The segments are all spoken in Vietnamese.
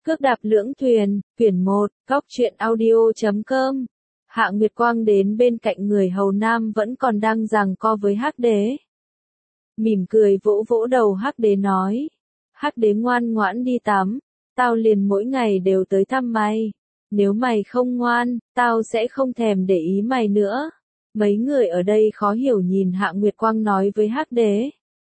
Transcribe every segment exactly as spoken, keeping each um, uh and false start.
Cước đạp lưỡng thuyền, quyển một, góc truyện audio chấm com. Hạ Nguyệt Quang đến bên cạnh người hầu nam vẫn còn đang giằng co với Hắc Đế. Mỉm cười vỗ vỗ đầu Hắc Đế nói. Hắc Đế ngoan ngoãn đi tắm, tao liền mỗi ngày đều tới thăm mày. Nếu mày không ngoan, tao sẽ không thèm để ý mày nữa. Mấy người ở đây khó hiểu nhìn Hạ Nguyệt Quang nói với Hắc Đế.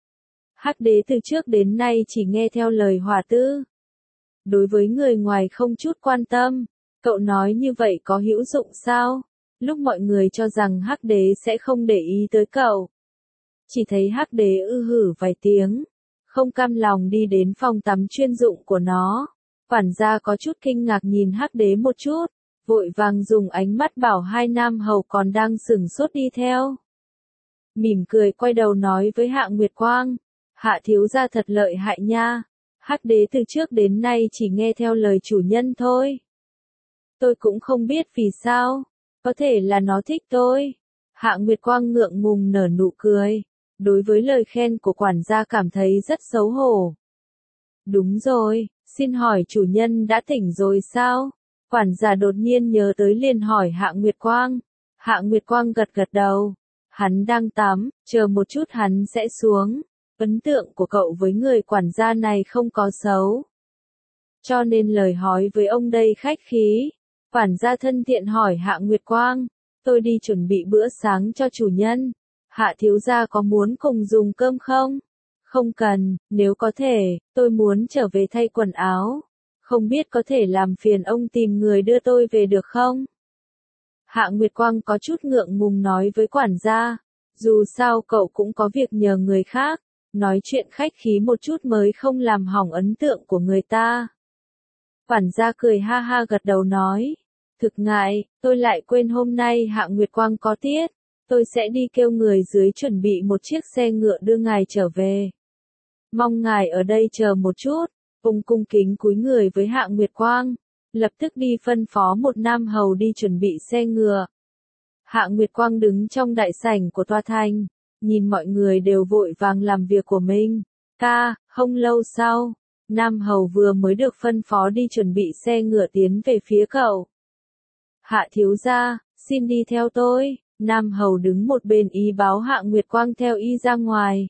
Hắc Đế từ trước đến nay chỉ nghe theo lời Hỏa Tư. Đối với người ngoài không chút quan tâm, cậu nói như vậy có hữu dụng sao? Lúc mọi người cho rằng Hắc Đế sẽ không để ý tới cậu. Chỉ thấy Hắc Đế ư hử vài tiếng, không cam lòng đi đến phòng tắm chuyên dụng của nó. Quản gia có chút kinh ngạc nhìn Hắc Đế một chút, vội vàng dùng ánh mắt bảo hai nam hầu còn đang sửng sốt đi theo. Mỉm cười quay đầu nói với Hạ Nguyệt Quang, Hạ thiếu gia thật lợi hại nha. Hắc Đế từ trước đến nay chỉ nghe theo lời chủ nhân thôi. Tôi cũng không biết vì sao, có thể là nó thích tôi. Hạ Nguyệt Quang ngượng ngùng nở nụ cười, đối với lời khen của quản gia cảm thấy rất xấu hổ. Đúng rồi, xin hỏi chủ nhân đã tỉnh rồi sao? Quản gia đột nhiên nhớ tới liền hỏi Hạ Nguyệt Quang. Hạ Nguyệt Quang gật gật đầu, hắn đang tắm, chờ một chút hắn sẽ xuống. Ấn tượng của cậu với người quản gia này không có xấu. Cho nên lời hỏi với ông đây khách khí. Quản gia thân thiện hỏi Hạ Nguyệt Quang, tôi đi chuẩn bị bữa sáng cho chủ nhân. Hạ thiếu gia có muốn cùng dùng cơm không? Không cần, nếu có thể, tôi muốn trở về thay quần áo. Không biết có thể làm phiền ông tìm người đưa tôi về được không? Hạ Nguyệt Quang có chút ngượng ngùng nói với quản gia, dù sao cậu cũng có việc nhờ người khác. Nói chuyện khách khí một chút mới không làm hỏng ấn tượng của người ta. Quản gia cười ha ha gật đầu nói. Thực ngại, tôi lại quên hôm nay Hạ Nguyệt Quang có tiết. Tôi sẽ đi kêu người dưới chuẩn bị một chiếc xe ngựa đưa ngài trở về. Mong ngài ở đây chờ một chút. Ông cung kính cúi người với Hạ Nguyệt Quang. Lập tức đi phân phó một nam hầu đi chuẩn bị xe ngựa. Hạ Nguyệt Quang đứng trong đại sảnh của tòa thành. Nhìn mọi người đều vội vàng làm việc của mình. Ca, không lâu sau, Nam Hầu vừa mới được phân phó đi chuẩn bị xe ngựa tiến về phía cậu. Hạ thiếu gia, xin đi theo tôi. Nam Hầu đứng một bên ý báo Hạ Nguyệt Quang theo y ra ngoài.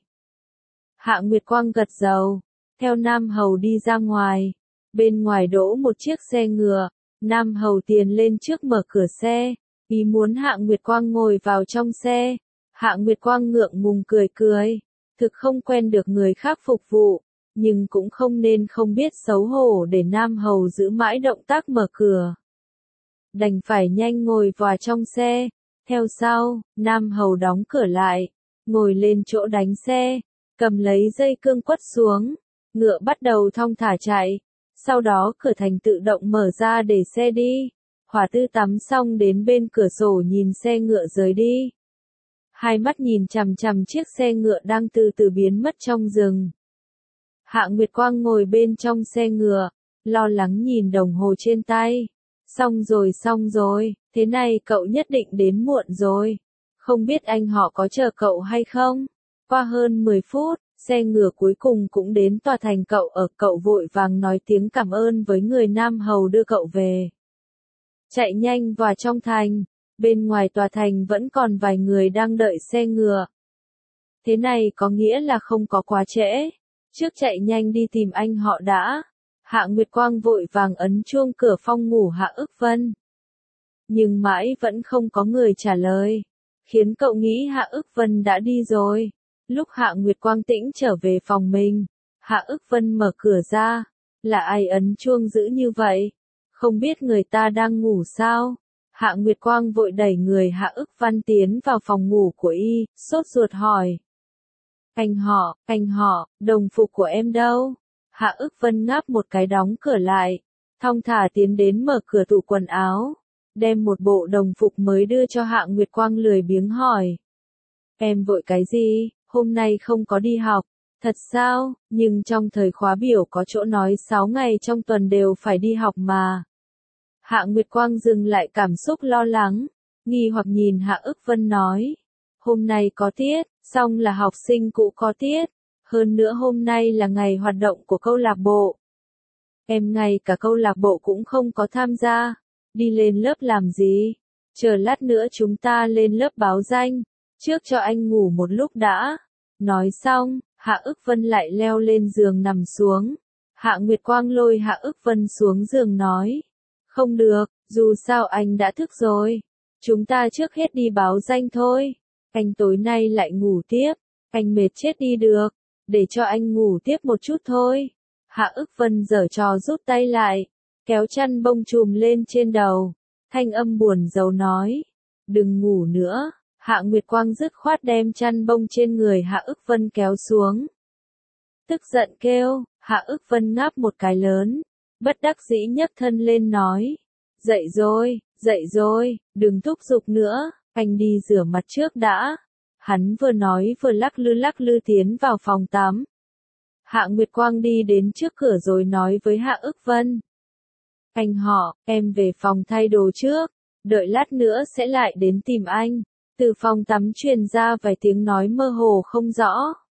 Hạ Nguyệt Quang gật đầu, theo Nam Hầu đi ra ngoài. Bên ngoài đỗ một chiếc xe ngựa, Nam Hầu tiền lên trước mở cửa xe, ý muốn Hạ Nguyệt Quang ngồi vào trong xe. Hạ Nguyệt Quang ngượng ngùng cười cười, thực không quen được người khác phục vụ, nhưng cũng không nên không biết xấu hổ để Nam Hầu giữ mãi động tác mở cửa. Đành phải nhanh ngồi vào trong xe, theo sau, Nam Hầu đóng cửa lại, ngồi lên chỗ đánh xe, cầm lấy dây cương quất xuống, ngựa bắt đầu thong thả chạy, sau đó cửa thành tự động mở ra để xe đi. Hỏa Tư tắm xong đến bên cửa sổ nhìn xe ngựa rời đi. Hai mắt nhìn chằm chằm chiếc xe ngựa đang từ từ biến mất trong rừng. Hạ Nguyệt Quang ngồi bên trong xe ngựa, lo lắng nhìn đồng hồ trên tay. Xong rồi xong rồi, thế này cậu nhất định đến muộn rồi. Không biết anh họ có chờ cậu hay không? Qua hơn mười phút, xe ngựa cuối cùng cũng đến tòa thành cậu ở. Cậu vội vàng nói tiếng cảm ơn với người nam hầu đưa cậu về. Chạy nhanh vào trong thành. Bên ngoài tòa thành vẫn còn vài người đang đợi xe ngựa. Thế này có nghĩa là không có quá trễ. Trước chạy nhanh đi tìm anh họ đã. Hạ Nguyệt Quang vội vàng ấn chuông cửa phòng ngủ Hạ Ức Vân. Nhưng mãi vẫn không có người trả lời. Khiến cậu nghĩ Hạ Ức Vân đã đi rồi. Lúc Hạ Nguyệt Quang tĩnh trở về phòng mình, Hạ Ức Vân mở cửa ra. Là ai ấn chuông dữ như vậy? Không biết người ta đang ngủ sao? Hạ Nguyệt Quang vội đẩy người Hạ Ức Văn tiến vào phòng ngủ của y, sốt ruột hỏi. Anh họ, anh họ, đồng phục của em đâu? Hạ Ức Vân ngáp một cái đóng cửa lại, thong thả tiến đến mở cửa tủ quần áo, đem một bộ đồng phục mới đưa cho Hạ Nguyệt Quang lười biếng hỏi. Em vội cái gì, hôm nay không có đi học, thật sao, nhưng trong thời khóa biểu có chỗ nói sáu ngày trong tuần đều phải đi học mà. Hạ Nguyệt Quang dừng lại cảm xúc lo lắng, nghi hoặc nhìn Hạ Ức Vân nói. Hôm nay có tiết, xong là học sinh cũ có tiết, hơn nữa hôm nay là ngày hoạt động của câu lạc bộ. em ngay cả câu lạc bộ cũng không có tham gia. Đi lên lớp làm gì? Chờ lát nữa chúng ta lên lớp báo danh. Trước cho anh ngủ một lúc đã. Nói xong, Hạ Ức Vân lại leo lên giường nằm xuống. Hạ Nguyệt Quang lôi Hạ Ức Vân xuống giường nói. Không được, dù sao anh đã thức rồi. Chúng ta trước hết đi báo danh thôi. Anh tối nay lại ngủ tiếp. Anh mệt chết đi được. Để cho anh ngủ tiếp một chút thôi. Hạ Ức Vân giở trò rút tay lại. Kéo chăn bông trùm lên trên đầu. Thanh âm buồn rầu nói. Đừng ngủ nữa. Hạ Nguyệt Quang dứt khoát đem chăn bông trên người Hạ Ức Vân kéo xuống. Tức giận kêu, Hạ Ức Vân ngáp một cái lớn. Bất đắc dĩ nhấc thân lên nói. Dậy rồi, dậy rồi, đừng thúc giục nữa, anh đi rửa mặt trước đã. Hắn vừa nói vừa lắc lư lắc lư tiến vào phòng tắm. Hạ Nguyệt Quang đi đến trước cửa rồi nói với Hạ Ức Vân. Anh họ, em về phòng thay đồ trước, đợi lát nữa sẽ lại đến tìm anh. Từ phòng tắm truyền ra vài tiếng nói mơ hồ không rõ.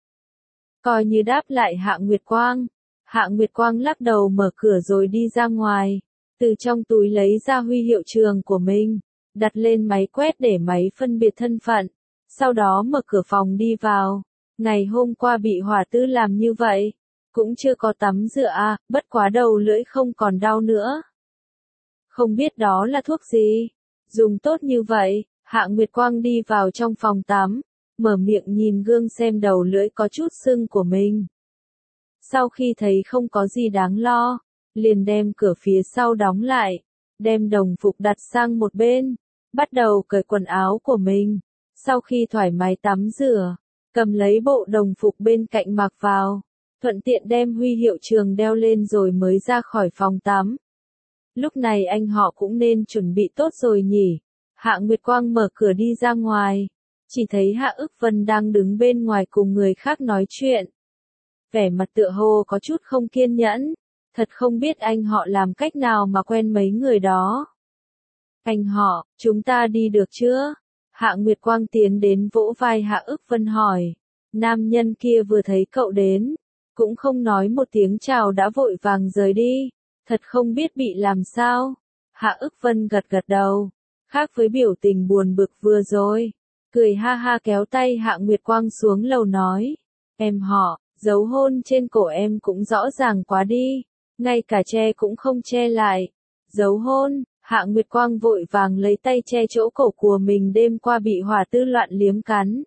Coi như đáp lại Hạ Nguyệt Quang. Hạ Nguyệt Quang lắc đầu mở cửa rồi đi ra ngoài. Từ trong túi lấy ra huy hiệu trường của mình. Đặt lên máy quét để máy phân biệt thân phận. Sau đó mở cửa phòng đi vào. Ngày hôm qua bị hỏa tư làm như vậy. Cũng chưa có tắm rửa à, bất quá đầu lưỡi không còn đau nữa. Không biết đó là thuốc gì. Dùng tốt như vậy. Hạ Nguyệt Quang đi vào trong phòng tắm, mở miệng nhìn gương xem đầu lưỡi có chút sưng của mình. Sau khi thấy không có gì đáng lo, liền đem cửa phía sau đóng lại, đem đồng phục đặt sang một bên, bắt đầu cởi quần áo của mình. Sau khi thoải mái tắm rửa, cầm lấy bộ đồng phục bên cạnh mặc vào, thuận tiện đem huy hiệu trường đeo lên rồi mới ra khỏi phòng tắm. Lúc này anh họ cũng nên chuẩn bị tốt rồi nhỉ. Hạ Nguyệt Quang mở cửa đi ra ngoài, chỉ thấy Hạ Ức Vân đang đứng bên ngoài cùng người khác nói chuyện. Vẻ mặt tựa hồ có chút không kiên nhẫn, thật không biết anh họ làm cách nào mà quen mấy người đó. Anh họ, chúng ta đi được chưa? Hạ Nguyệt Quang tiến đến vỗ vai Hạ Ức Vân hỏi. Nam nhân kia vừa thấy cậu đến, cũng không nói một tiếng chào đã vội vàng rời đi, thật không biết bị làm sao. Hạ Ức Vân gật gật đầu. Khác với biểu tình buồn bực vừa rồi, cười ha ha kéo tay Hạ Nguyệt Quang xuống lầu nói. Em họ, dấu hôn trên cổ em cũng rõ ràng quá đi, ngay cả che cũng không che lại. Dấu hôn, Hạ Nguyệt Quang vội vàng lấy tay che chỗ cổ của mình đêm qua bị hỏa tư loạn liếm cắn.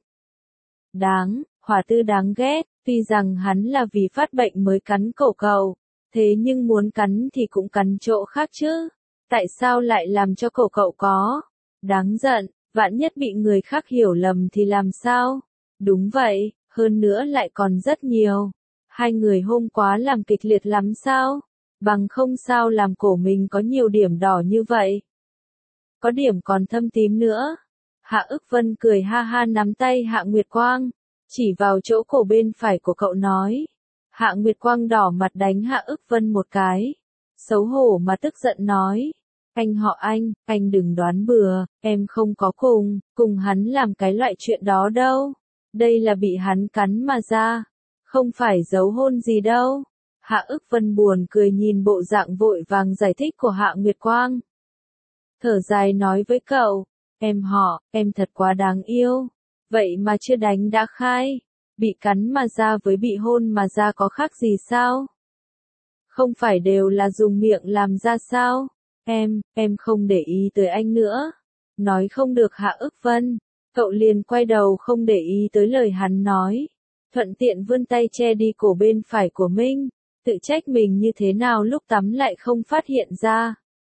Đáng, hỏa tư đáng ghét, tuy rằng hắn là vì phát bệnh mới cắn cổ cậu, thế nhưng muốn cắn thì cũng cắn chỗ khác chứ. Tại sao lại làm cho cổ cậu có? Đáng giận, vạn nhất bị người khác hiểu lầm thì làm sao? Đúng vậy, hơn nữa lại còn rất nhiều. Hai người hôm qua làm kịch liệt lắm sao? Bằng không sao làm cổ mình có nhiều điểm đỏ như vậy? Có điểm còn thâm tím nữa. Hạ Ức Vân cười ha ha nắm tay Hạ Nguyệt Quang, chỉ vào chỗ cổ bên phải của cậu nói. Hạ Nguyệt Quang đỏ mặt đánh Hạ Ức Vân một cái. Xấu hổ mà tức giận nói. Anh họ anh, anh đừng đoán bừa, em không có cùng, cùng hắn làm cái loại chuyện đó đâu. Đây là bị hắn cắn mà ra, không phải giấu hôn gì đâu. Hạ Ức Vân buồn cười nhìn bộ dạng vội vàng giải thích của Hạ Nguyệt Quang. Thở dài nói với cậu, em họ, em thật quá đáng yêu. Vậy mà chưa đánh đã khai, bị cắn mà ra với bị hôn mà ra có khác gì sao? Không phải đều là dùng miệng làm ra sao? Em, em không để ý tới anh nữa. Nói không được Hạ Ức Vân, cậu liền quay đầu không để ý tới lời hắn nói. Thuận tiện vươn tay che đi cổ bên phải của mình, tự trách mình như thế nào lúc tắm lại không phát hiện ra.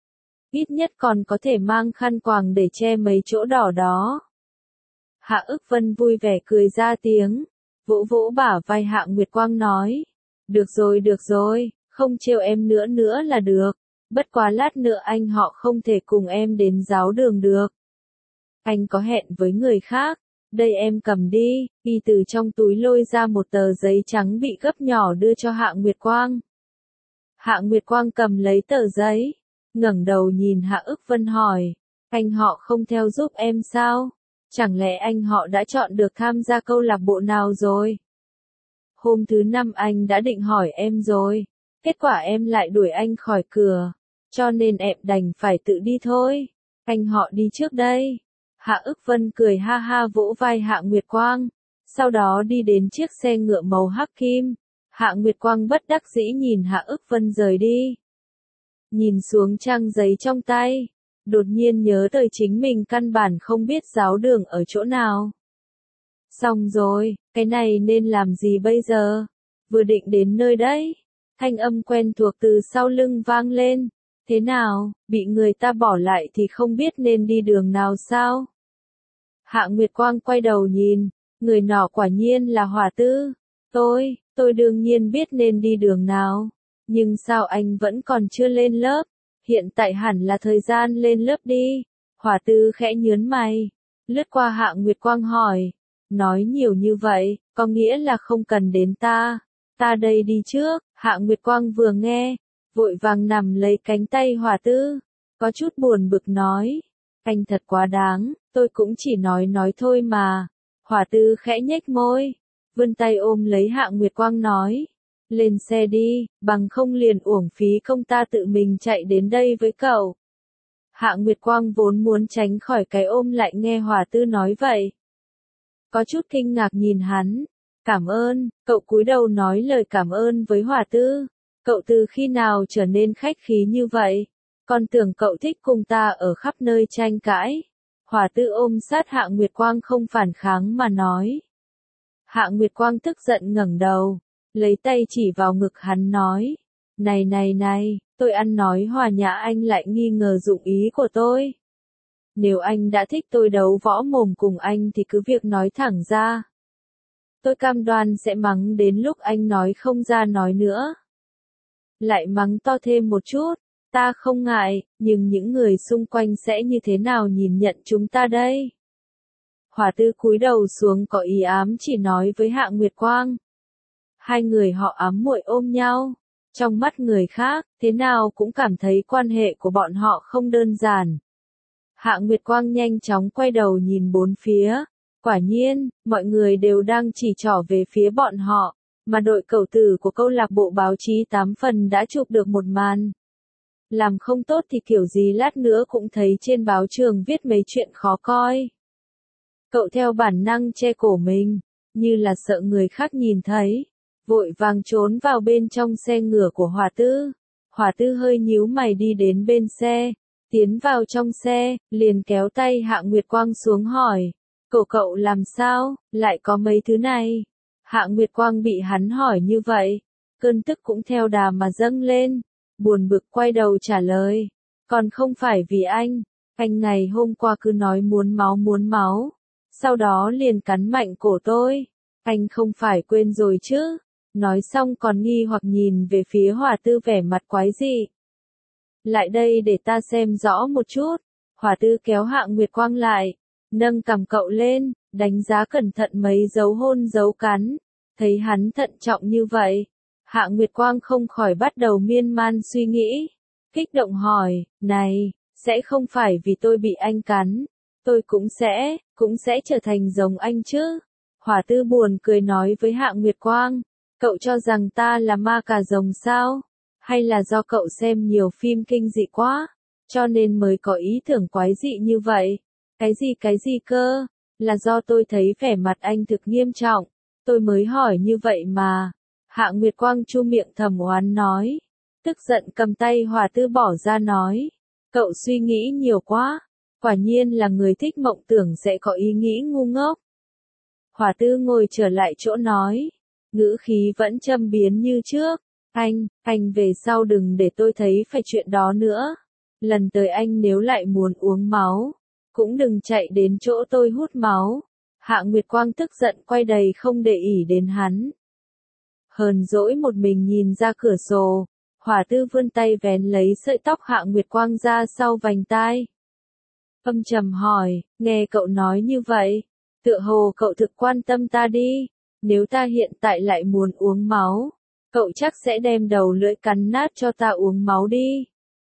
Ít nhất còn có thể mang khăn quàng để che mấy chỗ đỏ đó. Hạ Ức Vân vui vẻ cười ra tiếng, vỗ vỗ bả vai Hạ Nguyệt Quang nói. Được rồi được rồi, không trêu em nữa nữa là được. Bất quá lát nữa anh họ không thể cùng em đến giáo đường được. Anh có hẹn với người khác. Đây em cầm đi. Y từ trong túi lôi ra một tờ giấy trắng bị gấp nhỏ đưa cho Hạ Nguyệt Quang. Hạ Nguyệt Quang cầm lấy tờ giấy, ngẩng đầu nhìn Hạ Ức Vân hỏi. Anh họ không theo giúp em sao? Chẳng lẽ anh họ đã chọn được tham gia câu lạc bộ nào rồi? Hôm thứ năm anh đã định hỏi em rồi. Kết quả em lại đuổi anh khỏi cửa, cho nên em đành phải tự đi thôi. Anh họ đi trước đây. Hạ Ức Vân cười ha ha vỗ vai Hạ Nguyệt Quang, sau đó đi đến chiếc xe ngựa màu hắc kim. Hạ Nguyệt Quang bất đắc dĩ nhìn Hạ Ức Vân rời đi. Nhìn xuống trang giấy trong tay, đột nhiên nhớ tới chính mình căn bản không biết giáo đường ở chỗ nào. Xong rồi, cái này nên làm gì bây giờ? Vừa định đến nơi đấy, thanh âm quen thuộc từ sau lưng vang lên. Thế nào, bị người ta bỏ lại thì không biết nên đi đường nào sao? Hạ Nguyệt Quang quay đầu nhìn, người nọ quả nhiên là Hỏa Tư. Tôi, tôi đương nhiên biết nên đi đường nào. Nhưng sao anh vẫn còn chưa lên lớp? Hiện tại hẳn là thời gian lên lớp đi. Hỏa Tư khẽ nhớn mày, lướt qua Hạ Nguyệt Quang hỏi. Nói nhiều như vậy, có nghĩa là không cần đến ta. Ta đây đi trước. Hạ Nguyệt Quang vừa nghe, vội vàng nằm lấy cánh tay Hỏa Tư, có chút buồn bực nói. Anh thật quá đáng, tôi cũng chỉ nói nói thôi mà. Hỏa Tư khẽ nhếch môi, vươn tay ôm lấy Hạ Nguyệt Quang nói. Lên xe đi, bằng không liền uổng phí công ta tự mình chạy đến đây với cậu. Hạ Nguyệt Quang vốn muốn tránh khỏi cái ôm lại nghe Hỏa Tư nói vậy. Có chút kinh ngạc nhìn hắn. Cảm ơn, cậu cúi đầu nói lời cảm ơn với Hỏa Tư. Cậu từ khi nào trở nên khách khí như vậy? Còn tưởng cậu thích cùng ta ở khắp nơi tranh cãi. Hỏa Tư ôm sát Hạ Nguyệt Quang không phản kháng mà nói. Hạ Nguyệt Quang tức giận ngẩng đầu, lấy tay chỉ vào ngực hắn nói. Này này này, tôi ăn nói hòa nhã anh lại nghi ngờ dụng ý của tôi. Nếu anh đã thích tôi đấu võ mồm cùng anh thì cứ việc nói thẳng ra. Tôi cam đoan sẽ mắng đến lúc anh nói không ra nói nữa. Lại mắng to thêm một chút, ta không ngại, nhưng những người xung quanh sẽ như thế nào nhìn nhận chúng ta đây? Hỏa Tư cúi đầu xuống có ý ám chỉ nói với Hạ Nguyệt Quang. Hai người họ ám muội ôm nhau, trong mắt người khác, thế nào cũng cảm thấy quan hệ của bọn họ không đơn giản. Hạ Nguyệt Quang nhanh chóng quay đầu nhìn bốn phía, quả nhiên, mọi người đều đang chỉ trỏ về phía bọn họ, mà đội cầu tử của câu lạc bộ báo chí tám phần đã chụp được một màn. Làm không tốt thì kiểu gì lát nữa cũng thấy trên báo trường viết mấy chuyện khó coi. Cậu theo bản năng che cổ mình, như là sợ người khác nhìn thấy, vội vàng trốn vào bên trong xe ngựa của Hỏa Tư. Hỏa Tư hơi nhíu mày đi đến bên xe, tiến vào trong xe, liền kéo tay Hạ Nguyệt Quang xuống hỏi, cậu cậu làm sao, lại có mấy thứ này? Hạ Nguyệt Quang bị hắn hỏi như vậy, cơn tức cũng theo đà mà dâng lên, buồn bực quay đầu trả lời, còn không phải vì anh, anh ngày hôm qua cứ nói muốn máu muốn máu, sau đó liền cắn mạnh cổ tôi, anh không phải quên rồi chứ? Nói xong còn nghi hoặc nhìn về phía Hỏa Tư vẻ mặt quái dị. Lại đây để ta xem rõ một chút. Hỏa Tư kéo Hạ Nguyệt Quang lại, nâng cằm cậu lên, đánh giá cẩn thận mấy dấu hôn dấu cắn. Thấy hắn thận trọng như vậy, Hạ Nguyệt Quang không khỏi bắt đầu miên man suy nghĩ. Kích động hỏi, này, sẽ không phải vì tôi bị anh cắn, tôi cũng sẽ, cũng sẽ trở thành giống anh chứ? Hỏa Tư buồn cười nói với Hạ Nguyệt Quang, cậu cho rằng ta là ma cà rồng sao? Hay là do cậu xem nhiều phim kinh dị quá, cho nên mới có ý tưởng quái dị như vậy? Cái gì cái gì cơ? Là do tôi thấy vẻ mặt anh thực nghiêm trọng, tôi mới hỏi như vậy mà. Hạ Nguyệt Quang chu miệng thầm oán nói, tức giận cầm tay Hỏa Tư bỏ ra nói, cậu suy nghĩ nhiều quá, quả nhiên là người thích mộng tưởng sẽ có ý nghĩ ngu ngốc. Hỏa Tư ngồi trở lại chỗ nói, ngữ khí vẫn châm biếm như trước, anh, anh về sau đừng để tôi thấy phải chuyện đó nữa. Lần tới anh nếu lại muốn uống máu, cũng đừng chạy đến chỗ tôi hút máu. Hạ Nguyệt Quang tức giận quay đầy không để ý đến hắn. Hờn dỗi một mình nhìn ra cửa sổ, Hỏa Tư vươn tay vén lấy sợi tóc Hạ Nguyệt Quang ra sau vành tai. Âm trầm hỏi, nghe cậu nói như vậy, tựa hồ cậu thực quan tâm ta đi, nếu ta hiện tại lại muốn uống máu, cậu chắc sẽ đem đầu lưỡi cắn nát cho ta uống máu đi.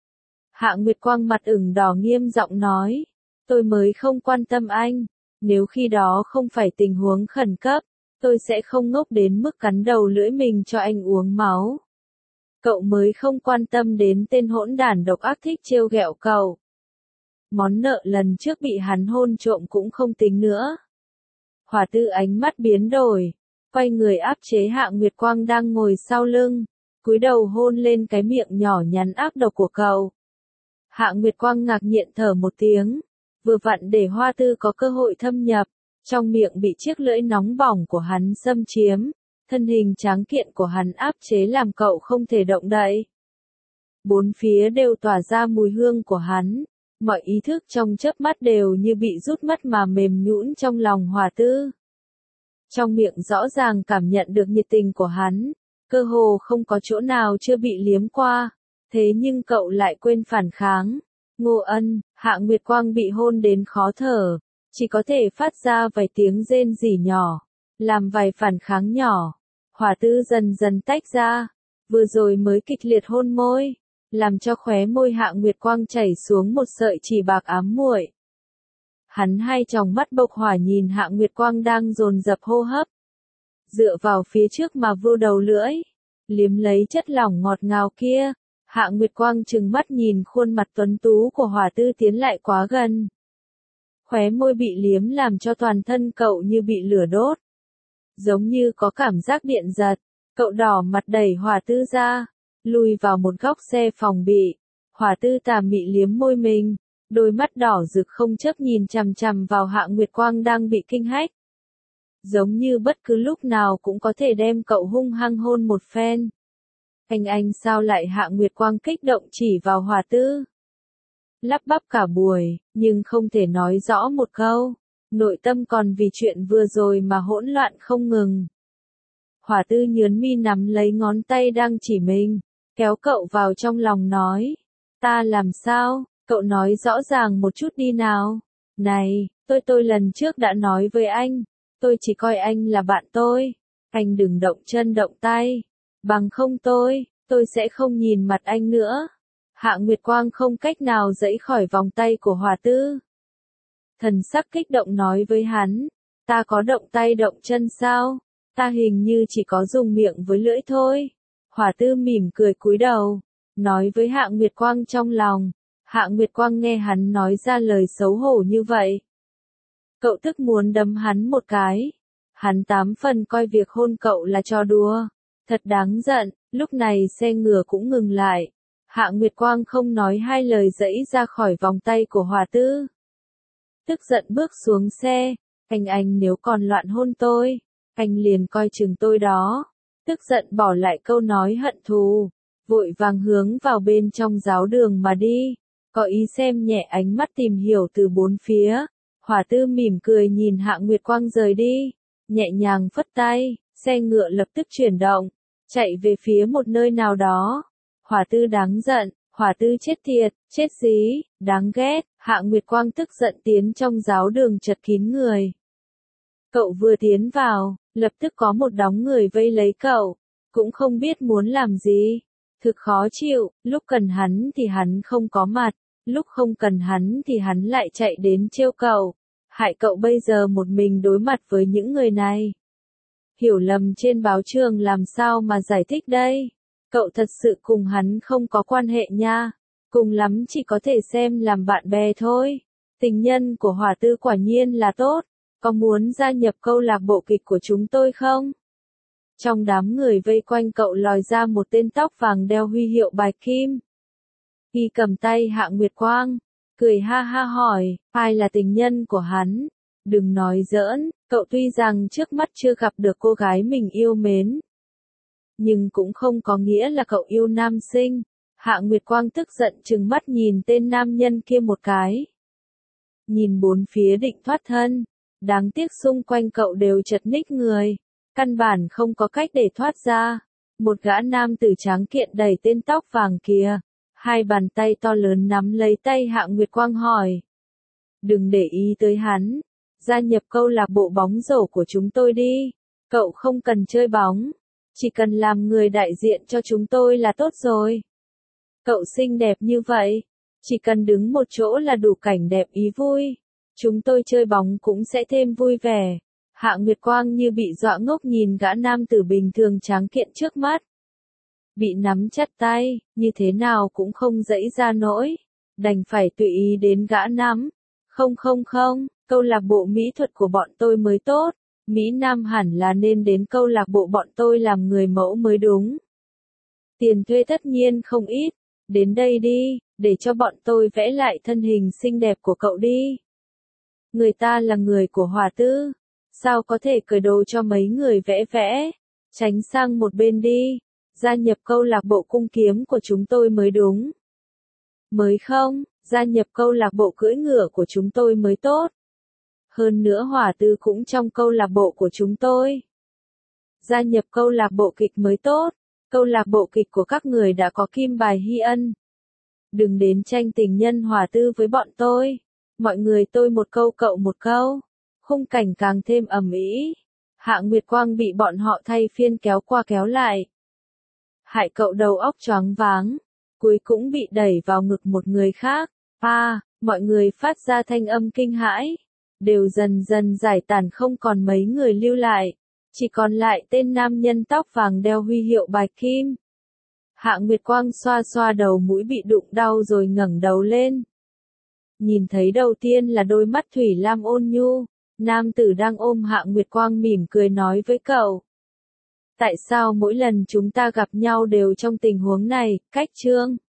Hạ Nguyệt Quang mặt ửng đỏ nghiêm giọng nói, tôi mới không quan tâm anh, nếu khi đó không phải tình huống khẩn cấp, tôi sẽ không ngốc đến mức cắn đầu lưỡi mình cho anh uống máu. Cậu mới không quan tâm đến tên hỗn đản độc ác thích trêu ghẹo cậu. Món nợ lần trước bị hắn hôn trộm cũng không tính nữa. Hỏa Tư ánh mắt biến đổi, quay người áp chế Hạ Nguyệt Quang đang ngồi sau lưng, cúi đầu hôn lên cái miệng nhỏ nhắn ác độc của cậu. Hạ Nguyệt Quang ngạc nhiên thở một tiếng, vừa vặn để Hoa Tư có cơ hội thâm nhập, trong miệng bị chiếc lưỡi nóng bỏng của hắn xâm chiếm, thân hình tráng kiện của hắn áp chế làm cậu không thể động đậy. Bốn phía đều tỏa ra mùi hương của hắn, mọi ý thức trong chớp mắt đều như bị rút mất mà mềm nhũn trong lòng Hỏa Tư. Trong miệng rõ ràng cảm nhận được nhiệt tình của hắn, cơ hồ không có chỗ nào chưa bị liếm qua, thế nhưng cậu lại quên phản kháng. Ngô Ân, Hạ Nguyệt Quang bị hôn đến khó thở, chỉ có thể phát ra vài tiếng rên rỉ nhỏ, làm vài phản kháng nhỏ. Hỏa Tư dần dần tách ra, vừa rồi mới kịch liệt hôn môi, làm cho khóe môi Hạ Nguyệt Quang chảy xuống một sợi chỉ bạc ám muội. Hắn hai tròng mắt bộc hỏa nhìn Hạ Nguyệt Quang đang dồn dập hô hấp. Dựa vào phía trước mà vươn đầu lưỡi, liếm lấy chất lỏng ngọt ngào kia, Hạ Nguyệt Quang trừng mắt nhìn khuôn mặt tuấn tú của Hỏa Tư tiến lại quá gần. Khóe môi bị liếm làm cho toàn thân cậu như bị lửa đốt. Giống như có cảm giác điện giật, cậu đỏ mặt đẩy Hỏa Tư ra, lùi vào một góc xe phòng bị. Hỏa Tư tà mị liếm môi mình, đôi mắt đỏ rực không chớp nhìn chằm chằm vào Hạ Nguyệt Quang đang bị kinh hách. Giống như bất cứ lúc nào cũng có thể đem cậu hung hăng hôn một phen. Anh anh sao lại Hạ Nguyệt Quang kích động chỉ vào Hỏa Tư. Lắp bắp cả buổi, nhưng không thể nói rõ một câu. Nội tâm còn vì chuyện vừa rồi mà hỗn loạn không ngừng. Hỏa Tư nhớn mi nắm lấy ngón tay đang chỉ mình, kéo cậu vào trong lòng nói. Ta làm sao, cậu nói rõ ràng một chút đi nào. Này, tôi tôi lần trước đã nói với anh, tôi chỉ coi anh là bạn tôi. Anh đừng động chân động tay. Bằng không tôi, tôi sẽ không nhìn mặt anh nữa. Hạ Nguyệt Quang không cách nào giãy khỏi vòng tay của Hỏa Tư. Thần sắc kích động nói với hắn, ta có động tay động chân sao? Ta hình như chỉ có dùng miệng với lưỡi thôi. Hỏa Tư mỉm cười cúi đầu, nói với Hạ Nguyệt Quang trong lòng. Hạ Nguyệt Quang nghe hắn nói ra lời xấu hổ như vậy. Cậu tức muốn đấm hắn một cái. Hắn tám phần coi việc hôn cậu là trò đùa. Thật đáng giận, lúc này xe ngựa cũng ngừng lại. Hạ Nguyệt Quang không nói hai lời giãy ra khỏi vòng tay của Hỏa Tư. Tức giận bước xuống xe, anh anh nếu còn loạn hôn tôi, anh liền coi chừng tôi đó. Tức giận bỏ lại câu nói hận thù, vội vàng hướng vào bên trong giáo đường mà đi, có ý xem nhẹ ánh mắt tìm hiểu từ bốn phía. Hỏa Tư mỉm cười nhìn Hạ Nguyệt Quang rời đi, nhẹ nhàng phất tay, xe ngựa lập tức chuyển động, chạy về phía một nơi nào đó. Hỏa Tư đáng giận, Hỏa Tư chết tiệt, chết dí, đáng ghét. Hạ Nguyệt Quang tức giận tiến trong giáo đường chật kín người. Cậu vừa tiến vào, lập tức có một đống người vây lấy cậu, cũng không biết muốn làm gì. Thực khó chịu, lúc cần hắn thì hắn không có mặt, lúc không cần hắn thì hắn lại chạy đến trêu cậu. Hại cậu bây giờ một mình đối mặt với những người này. Hiểu lầm trên báo trường làm sao mà giải thích đây? Cậu thật sự cùng hắn không có quan hệ nha. Cùng lắm chỉ có thể xem làm bạn bè thôi. Tình nhân của Hỏa Tư quả nhiên là tốt. Có muốn gia nhập câu lạc bộ kịch của chúng tôi không? Trong đám người vây quanh cậu lòi ra một tên tóc vàng đeo huy hiệu bài kim. Y cầm tay Hạ Nguyệt Quang, cười ha ha hỏi, ai là tình nhân của hắn? Đừng nói giỡn, cậu tuy rằng trước mắt chưa gặp được cô gái mình yêu mến. Nhưng cũng không có nghĩa là cậu yêu nam sinh. Hạ Nguyệt Quang tức giận trừng mắt nhìn tên nam nhân kia một cái. Nhìn bốn phía định thoát thân. Đáng tiếc xung quanh cậu đều chật ních người. Căn bản không có cách để thoát ra. Một gã nam tử tráng kiện đẩy tên tóc vàng kia. Hai bàn tay to lớn nắm lấy tay Hạ Nguyệt Quang hỏi. Đừng để ý tới hắn. Gia nhập câu lạc bộ bóng rổ của chúng tôi đi. Cậu không cần chơi bóng. Chỉ cần làm người đại diện cho chúng tôi là tốt rồi. Cậu xinh đẹp như vậy. Chỉ cần đứng một chỗ là đủ cảnh đẹp ý vui. Chúng tôi chơi bóng cũng sẽ thêm vui vẻ. Hạ Nguyệt Quang như bị dọa ngốc nhìn gã nam tử bình thường tráng kiện trước mắt. bị nắm chặt tay, như thế nào cũng không dãy ra nổi, đành phải tùy ý đến gã nắm. Không không không, câu lạc bộ mỹ thuật của bọn tôi mới tốt, Mỹ Nam hẳn là nên đến câu lạc bộ bọn tôi làm người mẫu mới đúng. Tiền thuê tất nhiên không ít, đến đây đi, để cho bọn tôi vẽ lại thân hình xinh đẹp của cậu đi. Người ta là người của Hòa Tư, sao có thể cởi đồ cho mấy người vẽ vẽ, tránh sang một bên đi, gia nhập câu lạc bộ cung kiếm của chúng tôi mới đúng. Mới không, gia nhập câu lạc bộ cưỡi ngựa của chúng tôi mới tốt. Hơn nữa Hòa Tư cũng trong câu lạc bộ của chúng tôi. Gia nhập câu lạc bộ kịch mới tốt, câu lạc bộ kịch của các người đã có Kim Bài Hy Ân. Đừng đến tranh tình nhân Hòa Tư với bọn tôi. Mọi người tôi một câu cậu một câu. Khung cảnh càng thêm ầm ĩ. Hạ Nguyệt Quang bị bọn họ thay phiên kéo qua kéo lại. Hại cậu đầu óc choáng váng. Cuối cũng bị đẩy vào ngực một người khác. À, mọi người phát ra thanh âm kinh hãi. Đều dần dần giải tản, không còn mấy người lưu lại. Chỉ còn lại tên nam nhân tóc vàng đeo huy hiệu bạch kim. Hạ Nguyệt Quang xoa xoa đầu mũi bị đụng đau rồi ngẩng đầu lên. Nhìn thấy đầu tiên là đôi mắt thủy lam ôn nhu, nam tử đang ôm Hạ Nguyệt Quang mỉm cười nói với cậu. Tại sao mỗi lần chúng ta gặp nhau đều trong tình huống này, Cách Trương?